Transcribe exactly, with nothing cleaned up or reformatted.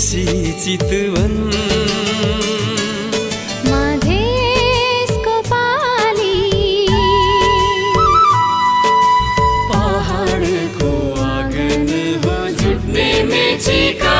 मेची चितवन मधेसको पाली पहाडको आँगन हो झुट्ने मेची का